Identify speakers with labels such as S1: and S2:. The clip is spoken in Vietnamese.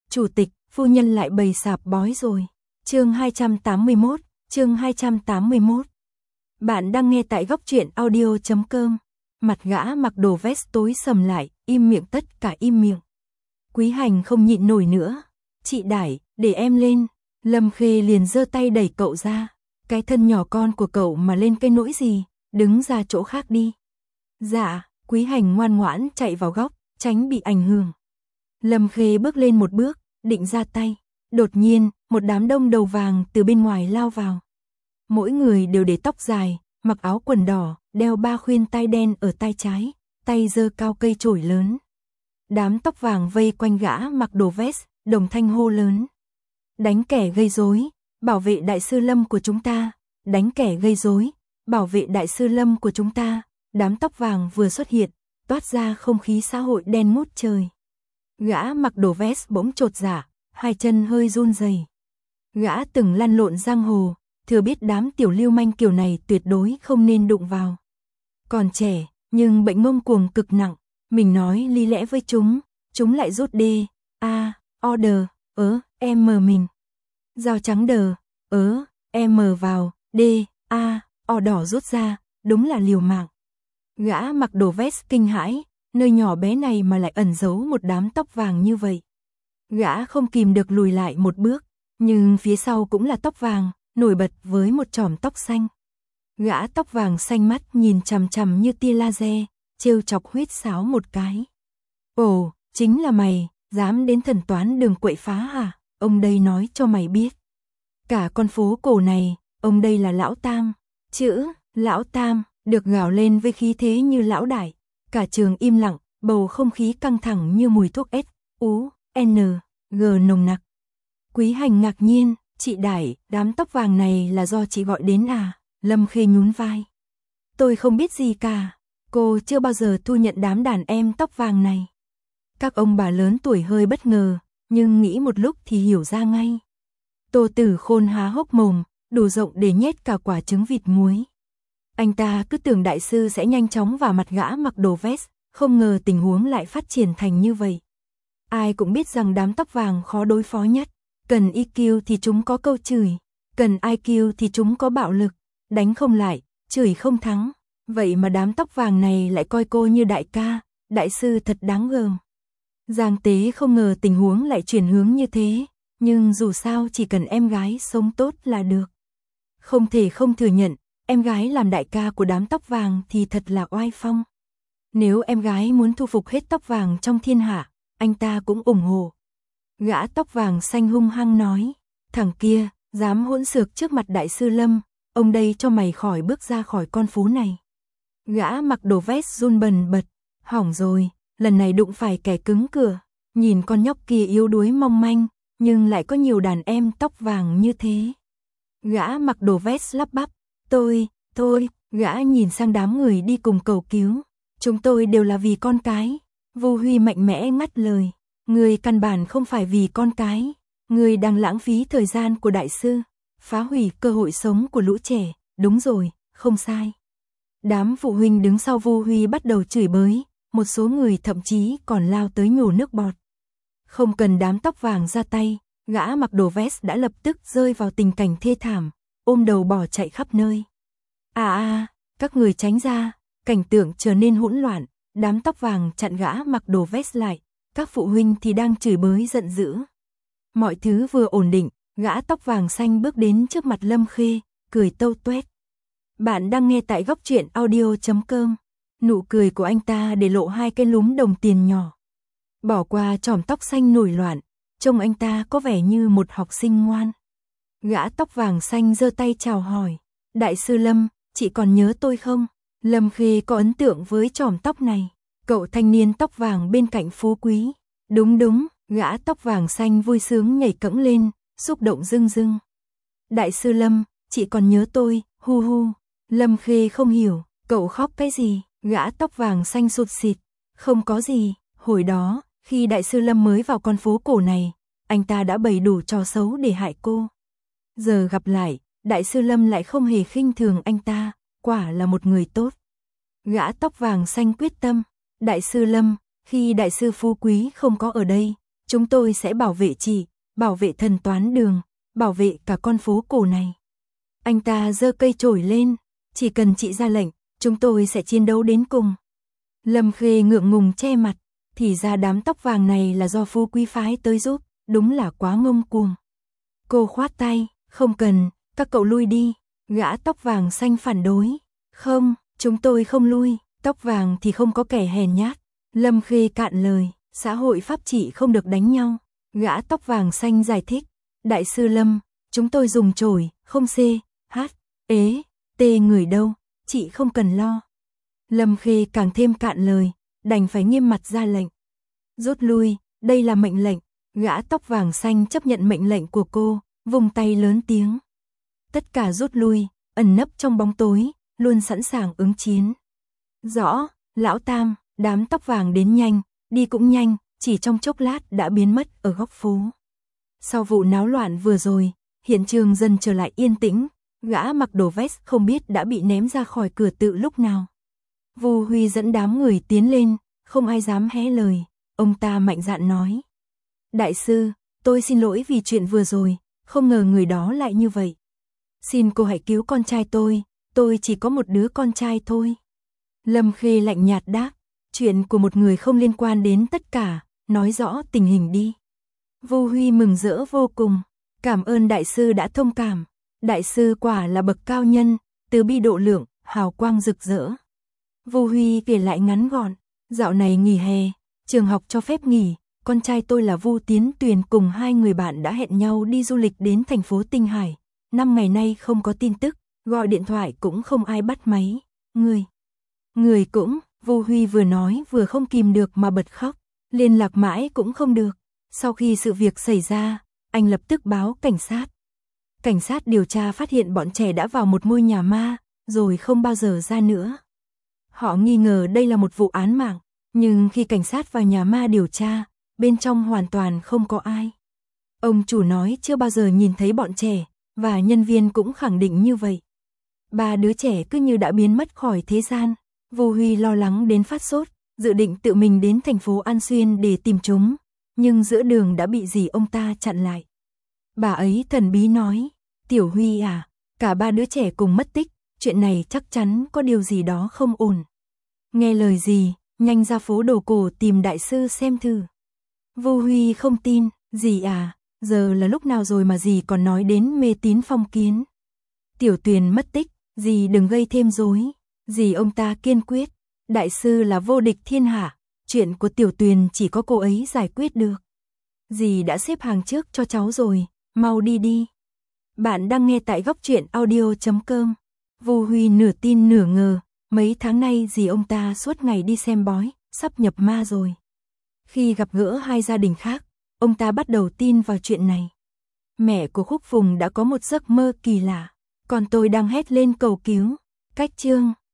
S1: Chủ tịch, phu nhân lại bày sạp bói rồi. Chương 281. Bạn đang nghe tại góc truyện audio.com. Mặt gã mặc đồ vest tối sầm lại, im miệng, tất cả im miệng. Quý Hành không nhịn nổi nữa. Chị Đải, để em lên. Lâm Khê liền giơ tay đẩy cậu ra. Cái thân nhỏ con của cậu mà lên cái nỗi gì, đứng ra chỗ khác đi. Dạ, Quý Hành ngoan ngoãn chạy vào góc, tránh bị ảnh hưởng. Lâm Khê bước lên một bước, định ra tay. Đột nhiên, một đám đông đầu vàng từ bên ngoài lao vào. Mỗi người đều để tóc dài, mặc áo quần đỏ, đeo 3 khuyên tai đen ở tai trái, tay giơ cao cây chổi lớn. Đám tóc vàng vây quanh gã mặc đồ vest, đồng thanh hô lớn. Đánh kẻ gây rối, bảo vệ đại sư Lâm của chúng ta, đánh kẻ gây rối, bảo vệ đại sư Lâm của chúng ta. Đám tóc vàng vừa xuất hiện, toát ra không khí xã hội đen ngút trời. Gã mặc đồ vest bỗng chột dạ, hai chân hơi run rẩy. Gã từng lăn lộn giang hồ, thừa biết đám tiểu lưu manh kiểu này tuyệt đối không nên đụng vào. Còn trẻ, nhưng bệnh ngông cuồng cực nặng, mình nói lý lẽ với chúng lại rút đê, order, em mình. Dao trắng đờ, em vào, đê, o đỏ rút ra, đúng là liều mạng. Gã mặc đồ vest kinh hãi, nơi nhỏ bé này mà lại ẩn giấu một đám tóc vàng như vậy. Gã không kìm được lùi lại một bước, nhưng phía sau cũng là tóc vàng, nổi bật với một chòm tóc xanh. Gã tóc vàng xanh mắt nhìn chằm chằm như tia laser, trêu chọc huýt sáo một cái. Ồ, chính là mày, dám đến thần toán đường quậy phá hả? Ông đây nói cho mày biết. Cả con phố cổ này, ông đây là Lão Tam. Chữ, Lão Tam, được gào lên với khí thế như lão đại. Cả trường im lặng, bầu không khí căng thẳng như mùi thuốc S.U.N.G nồng nặc. Quý Hành ngạc nhiên, chị Đải, đám tóc vàng này là do chị gọi đến à? Lâm Khê nhún vai. Tôi không biết gì cả, cô chưa bao giờ thu nhận đám đàn em tóc vàng này. Các ông bà lớn tuổi hơi bất ngờ, nhưng nghĩ một lúc thì hiểu ra ngay. Tô Tử Khôn há hốc mồm, đủ rộng để nhét cả quả trứng vịt muối. Anh ta cứ tưởng đại sư sẽ nhanh chóng vào mặt gã mặc đồ vest, không ngờ tình huống lại phát triển thành như vậy. Ai cũng biết rằng đám tóc vàng khó đối phó nhất, cần EQ thì chúng có câu chửi, cần IQ thì chúng có bạo lực, đánh không lại, chửi không thắng. Vậy mà đám tóc vàng này lại coi cô như đại ca, đại sư thật đáng gờm. Giang Tế không ngờ tình huống lại chuyển hướng như thế, nhưng dù sao chỉ cần em gái sống tốt là được. Không thể không thừa nhận, em gái làm đại ca của đám tóc vàng thì thật là oai phong. Nếu em gái muốn thu phục hết tóc vàng trong thiên hạ, anh ta cũng ủng hộ. Gã tóc vàng xanh hung hăng nói, thằng kia, dám hỗn xược trước mặt đại sư Lâm, ông đây cho mày khỏi bước ra khỏi con phố này. Gã mặc đồ vest run bần bật, hỏng rồi, lần này đụng phải kẻ cứng cửa, nhìn con nhóc kia yếu đuối mong manh, nhưng lại có nhiều đàn em tóc vàng như thế. Gã mặc đồ vest lắp bắp, thôi, gã nhìn sang đám người đi cùng cầu cứu, chúng tôi đều là vì con cái. Vô Huy mạnh mẽ ngắt lời, người căn bản không phải vì con cái, người đang lãng phí thời gian của đại sư, phá hủy cơ hội sống của lũ trẻ, đúng rồi, không sai. Đám phụ huynh đứng sau Vô Huy bắt đầu chửi bới, một số người thậm chí còn lao tới nhổ nước bọt. Không cần đám tóc vàng ra tay, gã mặc đồ vest đã lập tức rơi vào tình cảnh thê thảm, ôm đầu bỏ chạy khắp nơi. Các người tránh ra, cảnh tượng trở nên hỗn loạn, đám tóc vàng chặn gã mặc đồ vest lại, các phụ huynh thì đang chửi bới giận dữ. Mọi thứ vừa ổn định, gã tóc vàng xanh bước đến trước mặt Lâm Khê, cười tâu tuét. Bạn đang nghe tại góc truyện audio.com. Nụ cười của anh ta để lộ 2 cái lúm đồng tiền nhỏ. Bỏ qua chòm tóc xanh nổi loạn, trông anh ta có vẻ như một học sinh ngoan. Gã tóc vàng xanh giơ tay chào hỏi, đại sư Lâm, chị còn nhớ tôi không? Lâm Khê có ấn tượng với chòm tóc này, cậu thanh niên tóc vàng bên cạnh Phú Quý. Đúng, gã tóc vàng xanh vui sướng nhảy cẫng lên, xúc động rưng rưng. Đại sư Lâm, chị còn nhớ tôi, hu. Lâm Khê không hiểu, cậu khóc cái gì? Gã tóc vàng xanh sụt sịt, không có gì, hồi đó, khi đại sư Lâm mới vào con phố cổ này, anh ta đã bày đủ trò xấu để hại cô. Giờ gặp lại, đại sư Lâm lại không hề khinh thường anh ta, quả là một người tốt. Gã tóc vàng xanh quyết tâm, đại sư Lâm, khi đại sư Phú Quý không có ở đây, Chúng tôi sẽ bảo vệ chị, bảo vệ thần toán đường, bảo vệ cả con phố cổ này. Anh ta giơ cây chổi lên, chỉ cần chị ra lệnh, chúng tôi sẽ chiến đấu đến cùng. Lâm Khê ngượng ngùng che mặt, thì ra đám tóc vàng này là do Phú Quý phái tới giúp, đúng là quá ngông cuồng. Cô khoát tay, không cần, các cậu lui đi. Gã tóc vàng xanh phản đối. Không, chúng tôi không lui, tóc vàng thì không có kẻ hèn nhát. Lâm Khê cạn lời, xã hội pháp trị không được đánh nhau. Gã tóc vàng xanh giải thích, đại sư Lâm, chúng tôi dùng chổi, không tê người đâu, chị không cần lo. Lâm Khê càng thêm cạn lời, đành phải nghiêm mặt ra lệnh. Rút lui, đây là mệnh lệnh. Gã tóc vàng xanh chấp nhận mệnh lệnh của cô, vùng tay lớn tiếng. Tất cả rút lui, ẩn nấp trong bóng tối, luôn sẵn sàng ứng chiến. Rõ, lão Tam, đám tóc vàng đến nhanh, đi cũng nhanh, chỉ trong chốc lát đã biến mất ở góc phố. Sau vụ náo loạn vừa rồi, hiện trường dần trở lại yên tĩnh, gã mặc đồ vest không biết đã bị ném ra khỏi cửa tự lúc nào. Vu Huy dẫn đám người tiến lên, không ai dám hé lời, ông ta mạnh dạn nói. Đại sư, tôi xin lỗi vì chuyện vừa rồi, không ngờ người đó lại như vậy. Xin cô hãy cứu con trai tôi chỉ có một đứa con trai thôi. Lâm Khê lạnh nhạt đáp, chuyện của một người không liên quan đến tất cả, nói rõ tình hình đi. Vu Huy mừng rỡ vô cùng, cảm ơn đại sư đã thông cảm, đại sư quả là bậc cao nhân, từ bi độ lượng, hào quang rực rỡ. Vu Huy kể lại ngắn gọn, dạo này nghỉ hè, trường học cho phép nghỉ, con trai tôi là Vu Tiến Tuyền cùng 2 người bạn đã hẹn nhau đi du lịch đến thành phố Tinh Hải. 5 ngày nay không có tin tức, gọi điện thoại cũng không ai bắt máy. Người cũng, Vu Huy vừa nói vừa không kìm được mà bật khóc, liên lạc mãi cũng không được. Sau khi sự việc xảy ra, anh lập tức báo cảnh sát. Cảnh sát điều tra phát hiện bọn trẻ đã vào một ngôi nhà ma, rồi không bao giờ ra nữa. Họ nghi ngờ đây là một vụ án mạng, nhưng khi cảnh sát vào nhà ma điều tra, bên trong hoàn toàn không có ai. Ông chủ nói chưa bao giờ nhìn thấy bọn trẻ, và nhân viên cũng khẳng định như vậy. 3 đứa trẻ cứ như đã biến mất khỏi thế gian. Vu Huy lo lắng đến phát sốt, dự định tự mình đến thành phố An Xuyên để tìm chúng, nhưng giữa đường đã bị dì ông ta chặn lại. Bà ấy thần bí nói, Tiểu Huy à, cả 3 đứa trẻ cùng mất tích, chuyện này chắc chắn có điều gì đó không ổn. Nghe lời dì, nhanh ra phố đồ cổ tìm đại sư xem thử. Vu Huy không tin, dì à, giờ là lúc nào rồi mà dì còn nói đến mê tín phong kiến. Tiểu Tuyền mất tích, dì đừng gây thêm rối. Dì ông ta kiên quyết, đại sư là vô địch thiên hạ, chuyện của Tiểu Tuyền chỉ có cô ấy giải quyết được. Dì đã xếp hàng trước cho cháu rồi, mau đi đi. Bạn đang nghe tại góc truyện audio.com. Vu Huy nửa tin nửa ngờ, mấy tháng nay dì ông ta suốt ngày đi xem bói, sắp nhập ma rồi. Khi gặp gỡ 2 gia đình khác, ông ta bắt đầu tin vào chuyện này. Mẹ của Khúc Phùng đã có một giấc mơ kỳ lạ, còn tôi đang hét lên cầu cứu. Cách chương